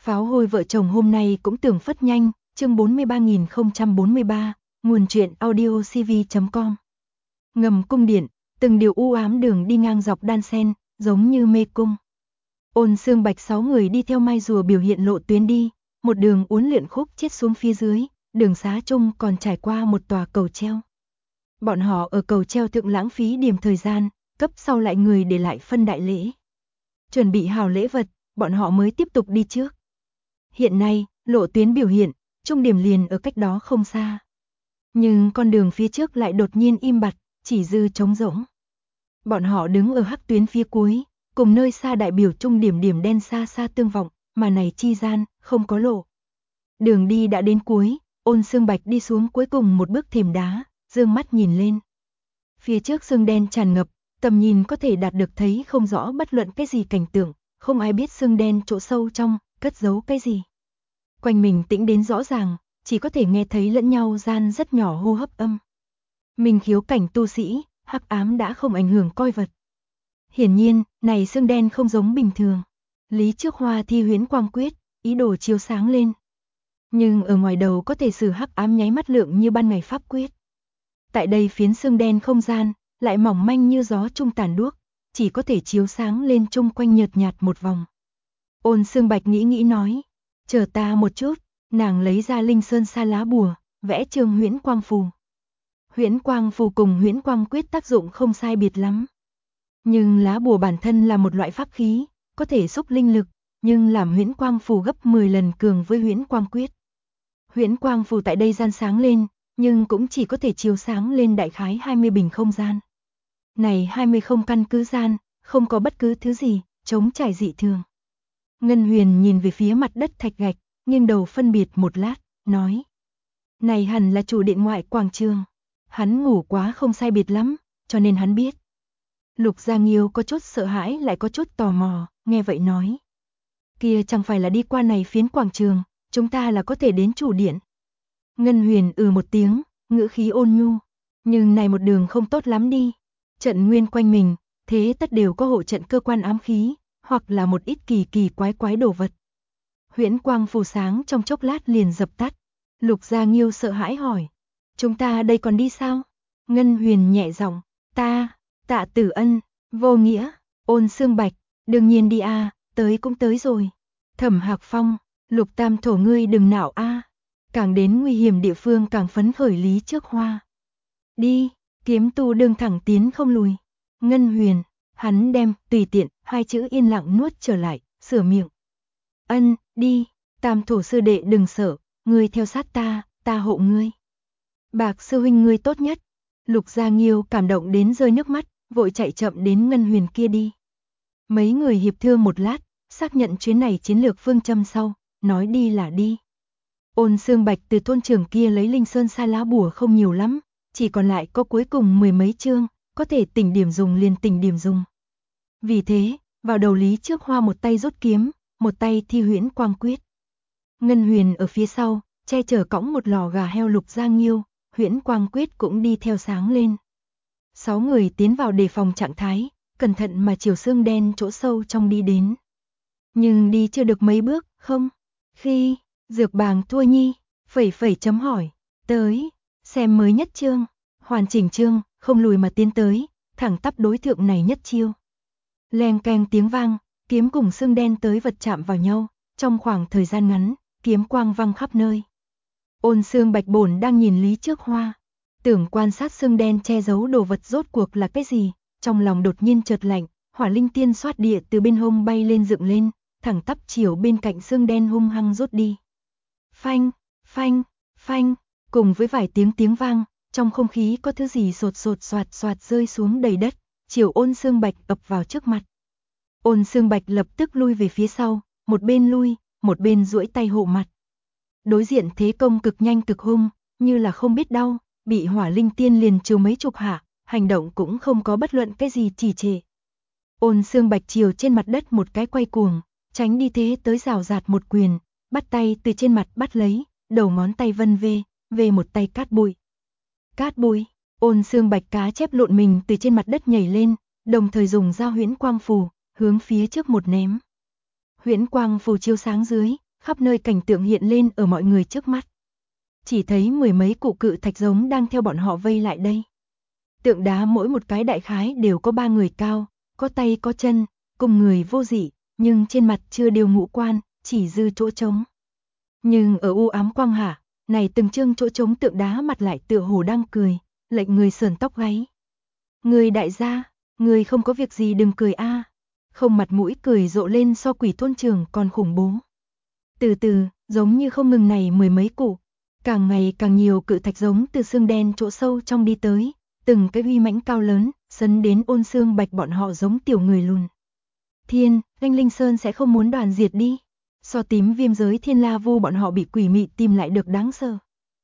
Pháo hôi vợ chồng hôm nay cũng tưởng phất nhanh, chương 43043, nguồn truyện audiocv.com. Ngầm cung điện, từng điều u ám đường đi ngang dọc đan sen, giống như mê cung. Ôn Xương Bạch 6 người đi theo mai rùa biểu hiện lộ tuyến đi, một đường uốn lượn khúc chết xuống phía dưới, đường xá chung còn trải qua một tòa cầu treo. Bọn họ ở cầu treo thượng lãng phí điểm thời gian, cấp sau lại người để lại phân đại lễ. Chuẩn bị hào lễ vật, bọn họ mới tiếp tục đi trước. Hiện nay, lộ tuyến biểu hiện, trung điểm liền ở cách đó không xa. Nhưng con đường phía trước lại đột nhiên im bặt, chỉ dư trống rỗng. Bọn họ đứng ở hắc tuyến phía cuối, cùng nơi xa đại biểu trung điểm điểm đen xa xa tương vọng, mà này chi gian, không có lộ. Đường đi đã đến cuối, Ôn Xương Bạch đi xuống cuối cùng một bước thềm đá, dương mắt nhìn lên. Phía trước sương đen tràn ngập, tầm nhìn có thể đạt được thấy không rõ bất luận cái gì cảnh tượng, không ai biết sương đen chỗ sâu trong, cất giấu cái gì. Quanh mình tĩnh đến rõ ràng, chỉ có thể nghe thấy lẫn nhau gian rất nhỏ hô hấp âm. Mình khiếu cảnh tu sĩ, hắc ám đã không ảnh hưởng coi vật. Hiển nhiên, này sương đen không giống bình thường. Lý Trước Hoa thi huyễn quang quyết, ý đồ chiếu sáng lên. Nhưng ở ngoài đầu có thể sử hắc ám nháy mắt lượng như ban ngày pháp quyết. Tại đây phiến sương đen không gian, lại mỏng manh như gió trung tàn đuốc, chỉ có thể chiếu sáng lên chung quanh nhợt nhạt một vòng. Ôn Xương Bạch nghĩ nói, chờ ta một chút, nàng lấy ra linh sơn sa lá bùa, vẽ chương huyễn quang phù. Huyễn quang phù cùng huyễn quang quyết tác dụng không sai biệt lắm. Nhưng lá bùa bản thân là một loại pháp khí, có thể xúc linh lực, nhưng làm huyễn quang phù gấp 10 lần cường với huyễn quang quyết. Huyễn quang phù tại đây gian sáng lên, nhưng cũng chỉ có thể chiếu sáng lên đại khái 20 bình không gian. Này 20 không căn cứ gian, không có bất cứ thứ gì, trống trải dị thường. Ngân Huyền nhìn về phía mặt đất thạch gạch, nghiêng đầu phân biệt một lát, nói. Này hẳn là chủ điện ngoại quảng trường. Hắn ngủ quá không sai biệt lắm, cho nên hắn biết. Lục Gia Nghiêu có chút sợ hãi lại có chút tò mò, nghe vậy nói. Kia chẳng phải là đi qua này phiến quảng trường, chúng ta là có thể đến chủ điện. Ngân Huyền một tiếng, ngữ khí ôn nhu. Nhưng này một đường không tốt lắm đi. Trận nguyên quanh mình, thế tất đều có hộ trận cơ quan ám khí, hoặc là một ít kỳ kỳ quái đồ vật. Huyễn quang phù sáng trong chốc lát liền dập tắt. Lục Gia Nghiêu sợ hãi hỏi. Chúng ta đây còn đi sao? Ngân Huyền nhẹ giọng. Tạ Tử Ân, Vô Nghĩa, Ôn Xương Bạch, đương nhiên đi a, tới cũng tới rồi. Thẩm Hạc Phong, Lục Tam Thổ ngươi đừng nạo a. Càng đến nguy hiểm địa phương càng phấn khởi Lý Trước Hoa. Đi, kiếm tu đương thẳng tiến không lùi. Ngân Huyền, hắn đem tùy tiện hai chữ yên lặng nuốt trở lại, sửa miệng. Ân, đi, Tam Thổ sư đệ đừng sợ, ngươi theo sát ta hộ ngươi. Bạc sư huynh ngươi tốt nhất. Lục Gia Nghiêu cảm động đến rơi nước mắt, vội chạy chậm đến Ngân Huyền kia đi. Mấy người hiệp thương một lát, xác nhận chuyến này chiến lược phương châm sau, nói đi là đi. Ôn Xương Bạch từ thôn trưởng kia lấy linh sơn sa lá bùa không nhiều lắm, chỉ còn lại có cuối cùng 10 mấy chương, có thể tỉnh điểm dùng liền tỉnh điểm dùng. Vì thế, vào đầu Lý Trước Hoa một tay rút kiếm, một tay thi huyễn quang quyết. Ngân Huyền ở phía sau, che chở cõng một lò gà heo. Lục Gia Nghiêu, huyễn quang quyết cũng đi theo sáng lên. 6 người tiến vào đề phòng trạng thái, cẩn thận mà chiều xương đen chỗ sâu trong đi đến. Nhưng đi chưa được mấy bước, không. Khi, Dược Bàng Thua Nhi, phẩy chấm hỏi, tới, xem mới nhất chương, hoàn chỉnh chương, không lùi mà tiến tới, thẳng tắp đối thượng này nhất chiêu. Leng keng tiếng vang, kiếm cùng xương đen tới vật chạm vào nhau, trong khoảng thời gian ngắn, kiếm quang văng khắp nơi. Ôn Xương Bạch bổn đang nhìn Lý Trước Hoa, tưởng quan sát xương đen che giấu đồ vật rốt cuộc là cái gì, trong lòng đột nhiên chợt lạnh, hỏa linh tiên xoát địa từ bên hông bay lên dựng lên, thẳng tắp chiều bên cạnh xương đen hung hăng rút đi. Phanh, phanh, phanh, cùng với vài tiếng vang, trong không khí có thứ gì sột soạt rơi xuống đầy đất, chiều Ôn Xương Bạch ập vào trước mặt. Ôn Xương Bạch lập tức lui về phía sau, một bên lui, một bên duỗi tay hộ mặt. Đối diện thế công cực nhanh cực hung, như là không biết đau, bị hỏa linh tiên liền chiều mấy chục hạ, hành động cũng không có bất luận cái gì trì trệ. Ôn Xương Bạch chiều trên mặt đất một cái quay cuồng, tránh đi thế tới rào rạt một quyền, bắt tay từ trên mặt bắt lấy, đầu ngón tay vân về một tay cát bụi. Cát bụi, Ôn Xương Bạch cá chép lộn mình từ trên mặt đất nhảy lên, đồng thời dùng dao huyễn quang phù, hướng phía trước một ném. Huyễn quang phù chiếu sáng dưới, khắp nơi cảnh tượng hiện lên ở mọi người trước mắt. Chỉ thấy mười mấy cụ cự thạch giống đang theo bọn họ vây lại đây. Tượng đá mỗi một cái đại khái đều có 3 người cao, có tay có chân, cùng người vô dị, nhưng trên mặt chưa đều ngũ quan, chỉ dư chỗ trống. Nhưng ở u ám quang hạ, này từng trương chỗ trống tượng đá mặt lại tựa hồ đang cười, lệnh người sờn tóc gáy. Người đại gia, người không có việc gì đừng cười a. Không mặt mũi cười rộ lên so quỷ thôn trường còn khủng bố. Từ từ, giống như không ngừng này mười mấy cụ, càng ngày càng nhiều cự thạch giống từ xương đen chỗ sâu trong đi tới, từng cái uy mãnh cao lớn, sấn đến Ôn Xương Bạch bọn họ giống tiểu người lùn. Thiên, Thanh Linh Sơn sẽ không muốn đoàn diệt đi. So tím viêm giới Thiên La Vu bọn họ bị quỷ mị tìm lại được đáng sợ.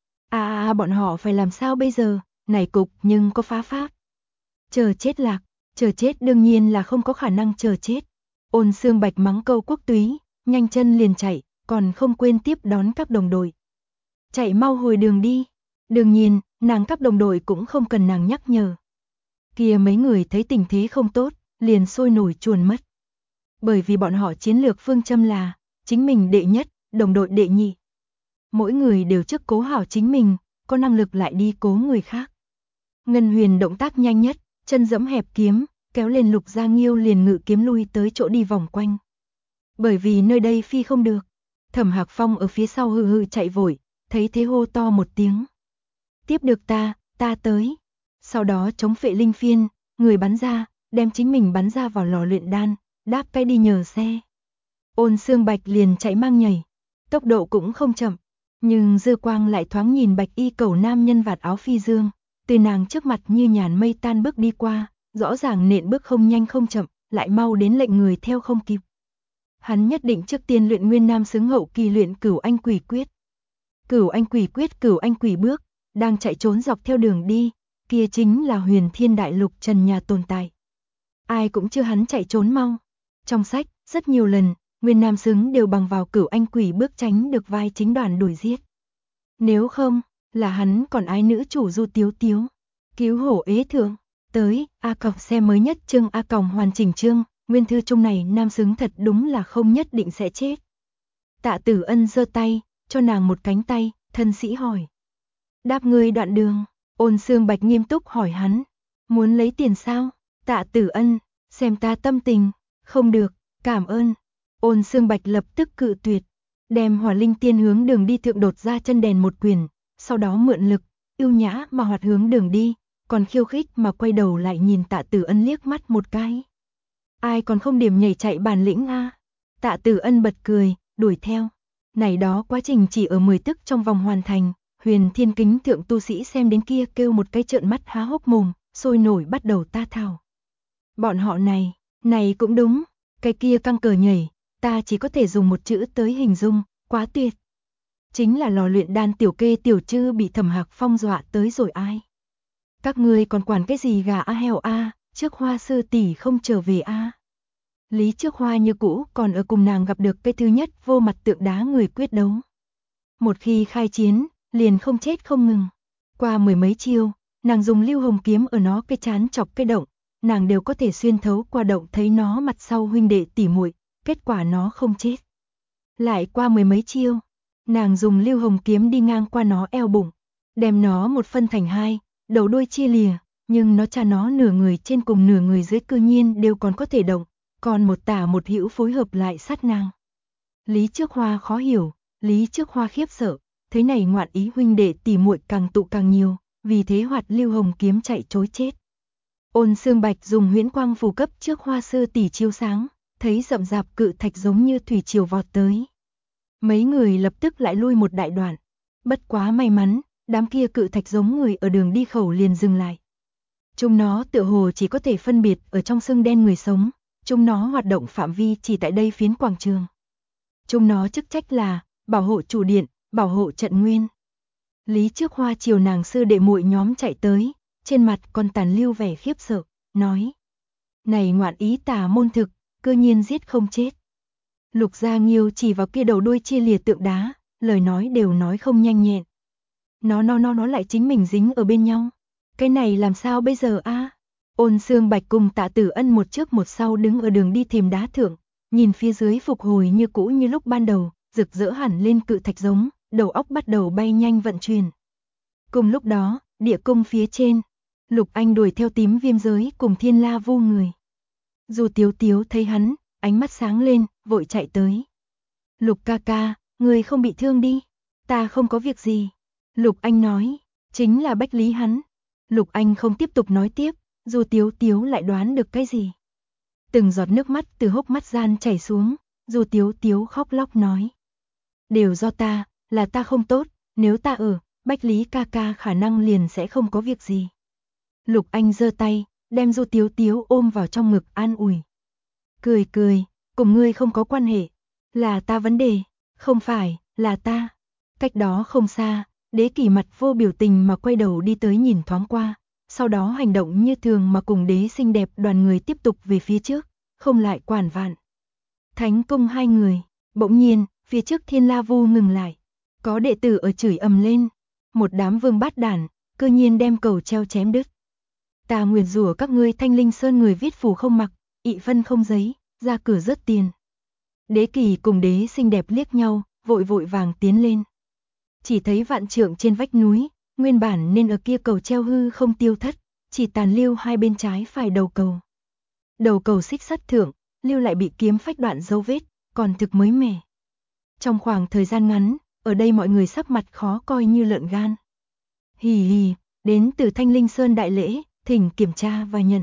Bọn họ phải làm sao bây giờ, này cục nhưng có phá pháp. Chờ chết lạc, chờ chết đương nhiên là không có khả năng chờ chết. Ôn Xương Bạch mắng câu quốc túy, nhanh chân liền chạy, còn không quên tiếp đón các đồng đội. Chạy mau hồi đường đi. Đương nhiên, nàng các đồng đội cũng không cần nàng nhắc nhở. Kia mấy người thấy tình thế không tốt, liền sôi nổi chuồn mất. Bởi vì bọn họ chiến lược phương châm là, chính mình đệ nhất, đồng đội đệ nhị. Mỗi người đều trước cố hảo chính mình, có năng lực lại đi cố người khác. Ngân Huyền động tác nhanh nhất, chân giẫm hẹp kiếm, kéo lên Lục Gia Nghiêu liền ngự kiếm lui tới chỗ đi vòng quanh. Bởi vì nơi đây phi không được, Thẩm Hạc Phong ở phía sau hừ hừ chạy vội, thấy thế hô to một tiếng. Tiếp được ta tới. Sau đó chống phệ linh phiên, người bắn ra, đem chính mình bắn ra vào lò luyện đan, đáp cái đi nhờ xe. Ôn Xương Bạch liền chạy mang nhảy, tốc độ cũng không chậm, nhưng dư quang lại thoáng nhìn bạch y cẩu nam nhân vạt áo phi dương, từ nàng trước mặt như nhàn mây tan bước đi qua, rõ ràng nện bước không nhanh không chậm, lại mau đến lệnh người theo không kịp. Hắn nhất định trước tiên luyện nguyên nam xứng hậu kỳ luyện Cửu Anh Quỷ Quyết. Cửu Anh Quỷ Quyết, Cửu Anh Quỷ bước, đang chạy trốn dọc theo đường đi, kia chính là Huyền Thiên Đại Lục trần nhà tồn tại. Ai cũng chưa hắn chạy trốn mau. Trong sách, rất nhiều lần, nguyên nam xứng đều bằng vào Cửu Anh Quỷ bước tránh được vai chính đoàn đuổi giết. Nếu không, là hắn còn ái nữ chủ Du Tiếu Tiếu. Cứu hổ ế thượng, tới, xem mới nhất chương hoàn chỉnh chương, nguyên thư chung này nam xứng thật đúng là không nhất định sẽ chết. Tạ Tử Ân giơ tay, cho nàng một cánh tay, thân sĩ hỏi. Đáp ngươi đoạn đường, Ôn Xương Bạch nghiêm túc hỏi hắn. Muốn lấy tiền sao? Tạ Tử Ân, xem ta tâm tình, không được, cảm ơn. Ôn Xương Bạch lập tức cự tuyệt, đem Hỏa Linh Tiên hướng đường đi thượng đột ra chân đèn một quyền, sau đó mượn lực, ưu nhã mà hoạt hướng đường đi, còn khiêu khích mà quay đầu lại nhìn Tạ Tử Ân liếc mắt một cái. Ai còn không điểm nhảy chạy bản lĩnh a? Tạ Tử Ân bật cười, đuổi theo. Này đó quá trình chỉ ở 10 tức trong vòng hoàn thành, Huyền Thiên Kính thượng tu sĩ xem đến kia kêu một cái trợn mắt há hốc mồm, sôi nổi bắt đầu ta thào. Bọn họ này cũng đúng, cái kia căng cờ nhảy, ta chỉ có thể dùng một chữ tới hình dung, quá tuyệt. Chính là lò luyện đan tiểu kê tiểu trư bị Thẩm Hạc Phong dọa tới rồi ai. Các ngươi còn quản cái gì gà a heo a, trước Hoa sư tỷ không trở về a. Lý Trước Hoa như cũ còn ở cùng nàng gặp được cái thứ nhất vô mặt tượng đá người quyết đấu. Một khi khai chiến, liền không chết không ngừng. Qua mười mấy chiêu, nàng dùng lưu hồng kiếm ở nó cái chán chọc cái động, nàng đều có thể xuyên thấu qua động thấy nó mặt sau huynh đệ tỉ muội, kết quả nó không chết. Lại qua mười mấy chiêu, nàng dùng lưu hồng kiếm đi ngang qua nó eo bụng, đem nó một phân thành hai, đầu đuôi chia lìa, nhưng nó cha nó nửa người trên cùng nửa người dưới cư nhiên đều còn có thể động, còn một tả một hữu phối hợp lại sát nàng. Lý Trước Hoa khó hiểu, Lý Trước Hoa khiếp sợ, thấy này ngoạn ý huynh đệ tỉ muội càng tụ càng nhiều, vì thế hoạt lưu hồng kiếm chạy trối chết. Ôn Xương Bạch dùng huyễn quang phù cấp trước Hoa sư tỷ chiếu sáng, thấy rậm rạp cự thạch giống như thủy triều vọt tới. Mấy người lập tức lại lui một đại đoạn. Bất quá may mắn, đám kia cự thạch giống người ở đường đi khẩu liền dừng lại. Chúng nó tựa hồ chỉ có thể phân biệt ở trong xương đen người sống, chúng nó hoạt động phạm vi chỉ tại đây phiến quảng trường. Chúng nó chức trách là bảo hộ chủ điện, bảo hộ trận nguyên. Lý Trước Hoa chiều nàng sư đệ muội nhóm chạy tới, trên mặt còn tàn lưu vẻ khiếp sợ, nói: "Này ngoạn ý tà môn thực, cơ nhiên giết không chết." Lục Gia Nghiêu chỉ vào kia đầu đuôi chia lìa tượng đá, lời nói đều nói không nhanh nhẹn. Nó lại chính mình dính ở bên nhau. Cái này làm sao bây giờ a? Ôn Xương Bạch cùng Tạ Tử Ân một trước một sau đứng ở đường đi thềm đá thượng, nhìn phía dưới phục hồi như cũ như lúc ban đầu, rực rỡ hẳn lên cự thạch giống, đầu óc bắt đầu bay nhanh vận chuyển. Cùng lúc đó, địa cung phía trên, Lục Anh đuổi theo Tím Viêm Giới cùng Thiên La Vu người. Dù Tiếu Tiếu thấy hắn, ánh mắt sáng lên, vội chạy tới. Lục ca ca, người không bị thương đi. Ta không có việc gì. Lục Anh nói, chính là Bách Lý hắn. Lục Anh không tiếp tục nói tiếp, dù Tiếu Tiếu lại đoán được cái gì. Từng giọt nước mắt từ hốc mắt gian chảy xuống, dù Tiếu Tiếu khóc lóc nói. Đều do ta, là ta không tốt, nếu ta ở, Bách Lý ca ca khả năng liền sẽ không có việc gì. Lục Anh giơ tay, đem Du Tiếu Tiếu ôm vào trong ngực an ủi. Cười cười, cùng ngươi không có quan hệ, là ta vấn đề, không phải, là ta. Cách đó không xa, Đế Kỷ mặt vô biểu tình mà quay đầu đi tới nhìn thoáng qua, sau đó hành động như thường mà cùng Đế xinh đẹp đoàn người tiếp tục về phía trước, không lại quản vạn. Thánh cung hai người, bỗng nhiên, phía trước Thiên La Vu ngừng lại. Có đệ tử ở chửi ầm lên, một đám vương bát đản, cơ nhiên đem cầu treo chém đứt. Ta nguyền rủa các ngươi Thanh Linh Sơn người viết phù không mặc, ị phân không giấy, ra cửa rớt tiền. Đế Kỳ cùng Đế xinh đẹp liếc nhau, vội vội vàng tiến lên. Chỉ thấy vạn trượng trên vách núi, nguyên bản nên ở kia cầu treo hư không tiêu thất, chỉ tàn lưu hai bên trái phải đầu cầu. Đầu cầu xích sắt thượng, lưu lại bị kiếm phách đoạn dấu vết, còn thực mới mẻ. Trong khoảng thời gian ngắn, ở đây mọi người sắc mặt khó coi như lợn gan. Hì hì, đến từ Thanh Linh Sơn đại lễ, thỉnh kiểm tra và nhận.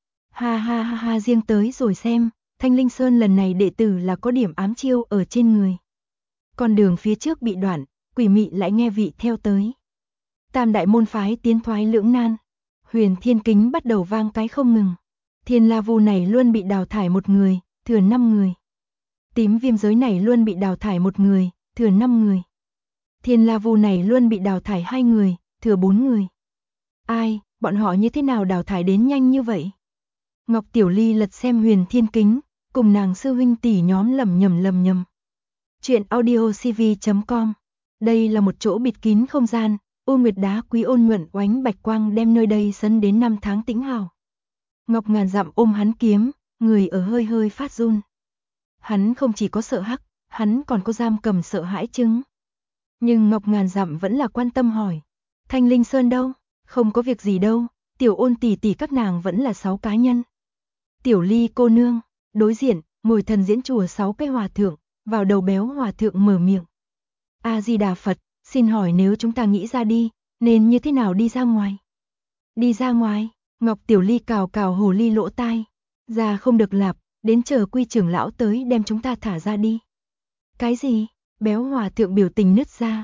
Ha ha ha ha, riêng tới rồi xem, Thanh Linh Sơn lần này đệ tử là có điểm ám chiêu ở trên người. Con đường phía trước bị đoạn, quỷ mị lại nghe vị theo tới. Tam đại môn phái tiến thoái lưỡng nan, Huyền Thiên Kính bắt đầu vang cái không ngừng. Thiên La Vu này luôn bị đào thải một người, thừa 5 người. Tím Viêm Giới này luôn bị đào thải một người, thừa 5 người. Thiên La Vu này luôn bị đào thải 2 người, thừa 4 người. Ai, bọn họ như thế nào đào thải đến nhanh như vậy? Ngọc Tiểu Ly lật xem Huyền Thiên Kính, cùng nàng sư huynh tỷ nhóm lầm nhầm. Chuyện audiocv.com. Đây là một chỗ bịt kín không gian, U Nguyệt đá quý ôn nhuận oánh bạch quang đem nơi đây sấn đến 5 tháng tĩnh hào. Ngọc Ngàn Dặm ôm hắn kiếm, người ở hơi hơi phát run. Hắn không chỉ có sợ hắc, hắn còn có giam cầm sợ hãi chứng. Nhưng Ngọc Ngàn Dặm vẫn là quan tâm hỏi. Thanh Linh Sơn đâu? Không có việc gì đâu, Tiểu Ôn tỷ tỷ các nàng vẫn là 6 cá nhân. Tiểu Ly cô nương, đối diện, ngồi thần diễn chùa 6 cái hòa thượng, vào đầu béo hòa thượng mở miệng. A-di-đà Phật, xin hỏi nếu chúng ta nghĩ ra đi, nên như thế nào đi ra ngoài? Đi ra ngoài, Ngọc Tiểu Ly cào cào hồ ly lỗ tai. Ra không được lạp, đến chờ Quy trưởng lão tới đem chúng ta thả ra đi. Cái gì? Béo hòa thượng biểu tình nứt ra.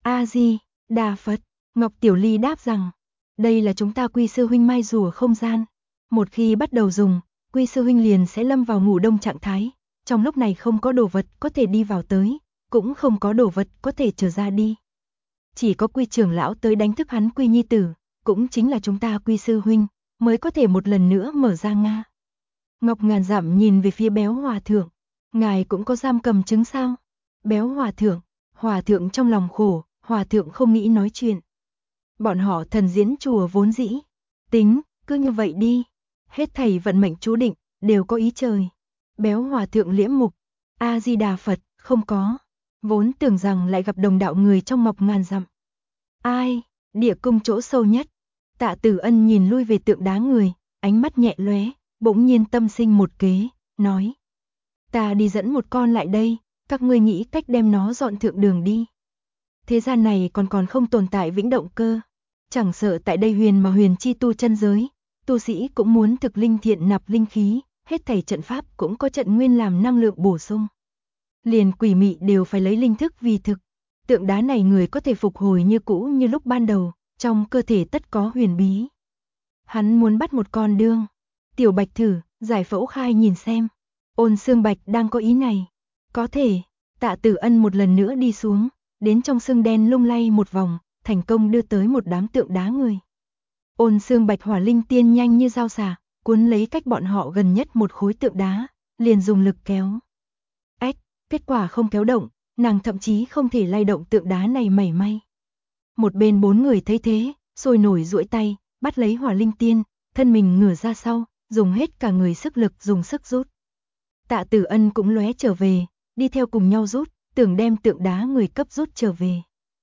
A-di-đà Phật, Ngọc Tiểu Ly đáp rằng, đây là chúng ta Quy sư huynh mai rùa không gian. Một khi bắt đầu dùng, Quy sư huynh liền sẽ lâm vào ngủ đông trạng thái. Trong lúc này không có đồ vật có thể đi vào tới, cũng không có đồ vật có thể trở ra đi. Chỉ có Quy trưởng lão tới đánh thức hắn Quy nhi tử, cũng chính là chúng ta Quy sư huynh, mới có thể một lần nữa mở ra Nga. Ngọc Ngàn Dặm nhìn về phía béo hòa thượng, ngài cũng có giam cầm chứng sao? Béo hòa thượng trong lòng khổ, hòa thượng không nghĩ nói chuyện. Bọn họ thần diễn chùa vốn dĩ, tính, cứ như vậy đi, hết thảy vận mệnh chú định, đều có ý trời. Béo hòa thượng liễm mục, A-di-đà Phật, không có, vốn tưởng rằng lại gặp đồng đạo người trong Ngọc Ngàn Dặm. Ai, địa cung chỗ sâu nhất, Tạ Tử Ân nhìn lui về tượng đá người, ánh mắt nhẹ lóe, bỗng nhiên tâm sinh một kế, nói. Ta đi dẫn một con lại đây, các ngươi nghĩ cách đem nó dọn thượng đường đi. Thế gian này còn không tồn tại vĩnh động cơ, chẳng sợ tại đây huyền mà huyền chi tu chân giới, tu sĩ cũng muốn thực linh thiện nạp linh khí, hết thảy trận pháp cũng có trận nguyên làm năng lượng bổ sung. Liền quỷ mị đều phải lấy linh thức vì thực, tượng đá này người có thể phục hồi như cũ như lúc ban đầu, trong cơ thể tất có huyền bí. Hắn muốn bắt một con đương. Tiểu Bạch thử, giải phẫu khai nhìn xem. Ôn Xương Bạch đang có ý này. Có thể, Tạ Tử Ân một lần nữa đi xuống, đến trong xương đen lung lay một vòng, thành công đưa tới một đám tượng đá người. Ôn Xương Bạch hỏa linh tiên nhanh như dao xả, cuốn lấy cách bọn họ gần nhất một khối tượng đá, liền dùng lực kéo. Ách, kết quả không kéo động, nàng thậm chí không thể lay động tượng đá này mảy may. Một bên 4 người thấy thế, sôi nổi duỗi tay, bắt lấy hỏa linh tiên, thân mình ngửa ra sau, dùng hết cả người sức lực dùng sức rút. Tạ Tử Ân cũng lóe trở về, đi theo cùng nhau rút, tưởng đem tượng đá người cấp rút trở về.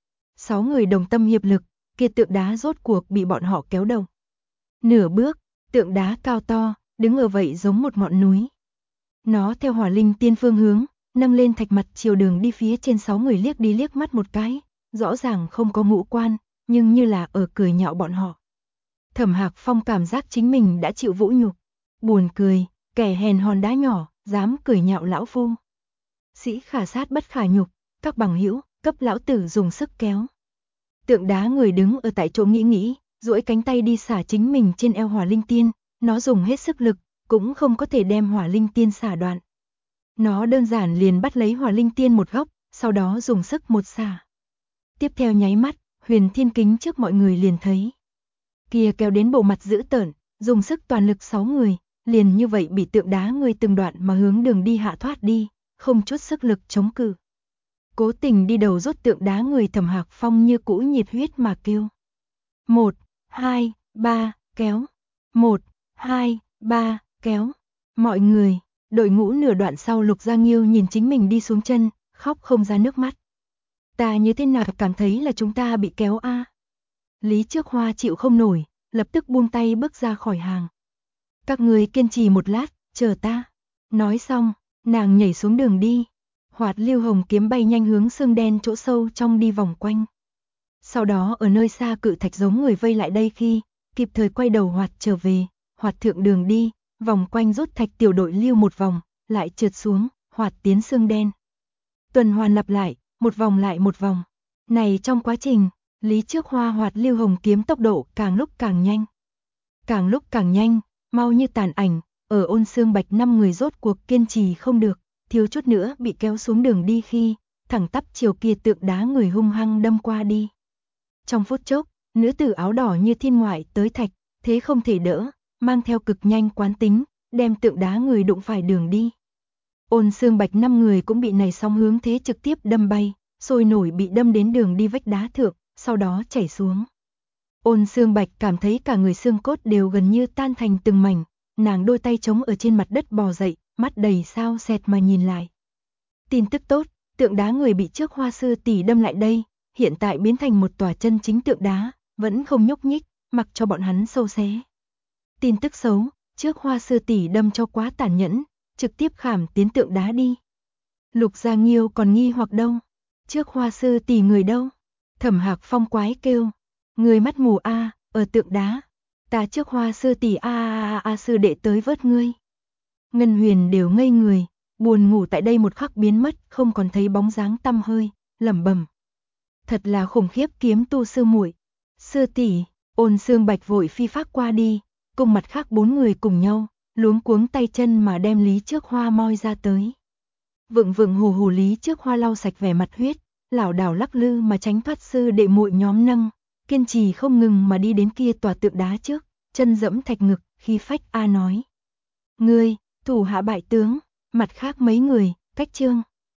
6 người đồng tâm hiệp lực, kia tượng đá rốt cuộc bị bọn họ kéo đầu. Nửa bước, tượng đá cao to, đứng ở vậy giống một ngọn núi. Nó theo Hỏa Linh Tiên phương hướng, nâng lên thạch mặt chiều đường đi phía trên 6 người liếc đi liếc mắt một cái, rõ ràng không có ngũ quan, nhưng như là ở cười nhạo bọn họ. Thẩm Hạc Phong cảm giác chính mình đã chịu vũ nhục, buồn cười, kẻ hèn hòn đá nhỏ, dám cười nhạo lão phu. Sĩ khả sát bất khả nhục, các bằng hữu, cấp lão tử dùng sức kéo. Tượng đá người đứng ở tại chỗ nghĩ, duỗi cánh tay đi xả chính mình trên eo Hỏa Linh Tiên, nó dùng hết sức lực, cũng không có thể đem Hỏa Linh Tiên xả đoạn. Nó đơn giản liền bắt lấy Hỏa Linh Tiên một góc, sau đó dùng sức một xả. Tiếp theo nháy mắt, Huyền Thiên Kính trước mọi người liền thấy. Kia kéo đến bộ mặt dữ tợn, dùng sức toàn lực 6 người, liền như vậy bị tượng đá người từng đoạn mà hướng đường đi hạ thoát đi, không chút sức lực chống cự. Cố tình đi đầu rút tượng đá người Thẩm Hạc Phong như cũ nhiệt huyết mà kêu. 1, 2, 3, kéo. 1, 2, 3, kéo. Mọi người, đội ngũ nửa đoạn sau Lục Gia Nghiêu nhìn chính mình đi xuống chân, khóc không ra nước mắt. Ta như thế nào cảm thấy là chúng ta bị kéo a? Lý Trước Hoa chịu không nổi, lập tức buông tay bước ra khỏi hàng. Các người kiên trì một lát, chờ ta. Nói xong, nàng nhảy xuống đường đi. Hoạt Lưu Hồng kiếm bay nhanh hướng xương đen chỗ sâu trong đi vòng quanh. Sau đó ở nơi xa cự thạch giống người vây lại đây khi, kịp thời quay đầu Hoạt trở về, Hoạt thượng đường đi, vòng quanh rút thạch tiểu đội lưu một vòng, lại trượt xuống, Hoạt tiến xương đen. Tuần hoàn lặp lại, một vòng lại một vòng. Này trong quá trình, Lý Trước Hoa Hoạt Lưu Hồng kiếm tốc độ càng lúc càng nhanh. Càng lúc càng nhanh, mau như tàn ảnh, ở Ôn Xương Bạch 5 người rốt cuộc kiên trì không được, thiếu chút nữa bị kéo xuống đường đi khi, thẳng tắp chiều kia tượng đá người hung hăng đâm qua đi. Trong phút chốc, nữ tử áo đỏ như thiên ngoại tới thạch, thế không thể đỡ, mang theo cực nhanh quán tính, đem tượng đá người đụng phải đường đi. Ôn Xương Bạch 5 người cũng bị này song hướng thế trực tiếp đâm bay, sôi nổi bị đâm đến đường đi vách đá thượng, sau đó chảy xuống. Ôn Xương Bạch cảm thấy cả người xương cốt đều gần như tan thành từng mảnh, nàng đôi tay trống ở trên mặt đất bò dậy, mắt đầy sao sẹt mà nhìn lại. Tin tức tốt, tượng đá người bị Trước Hoa sư tỷ đâm lại đây, hiện tại biến thành một tòa chân chính tượng đá, vẫn không nhúc nhích, mặc cho bọn hắn sâu xé. Tin tức xấu, Trước Hoa sư tỷ đâm cho quá tàn nhẫn, trực tiếp khảm tiến tượng đá đi. Lục Gia Nghiêu còn nghi hoặc đâu? Trước Hoa sư tỷ người đâu? Thẩm Hạc Phong quái kêu, người mắt mù a, ở tượng đá. Ta Trước Hoa sư tỷ a sư đệ tới vớt ngươi. Ngân Huyền đều ngây người, buồn ngủ tại đây một khắc biến mất, không còn thấy bóng dáng tăm hơi, lẩm bẩm. Thật là khủng khiếp kiếm tu sư muội. Sư tỷ, Ôn Xương Bạch vội phi phác qua đi, cùng mặt khác 4 người cùng nhau, luống cuống tay chân mà đem Lý Trước Hoa moi ra tới. Vựng vựng hù hù Lý Trước Hoa lau sạch vẻ mặt huyết, lảo đảo lắc lư mà tránh thoát sư đệ muội nhóm nâng, kiên trì không ngừng mà đi đến kia tòa tượng đá trước, chân dẫm thạch ngực, khi phách a nói: "Ngươi, thủ hạ bại tướng." Mặt khác mấy người, Cách Trương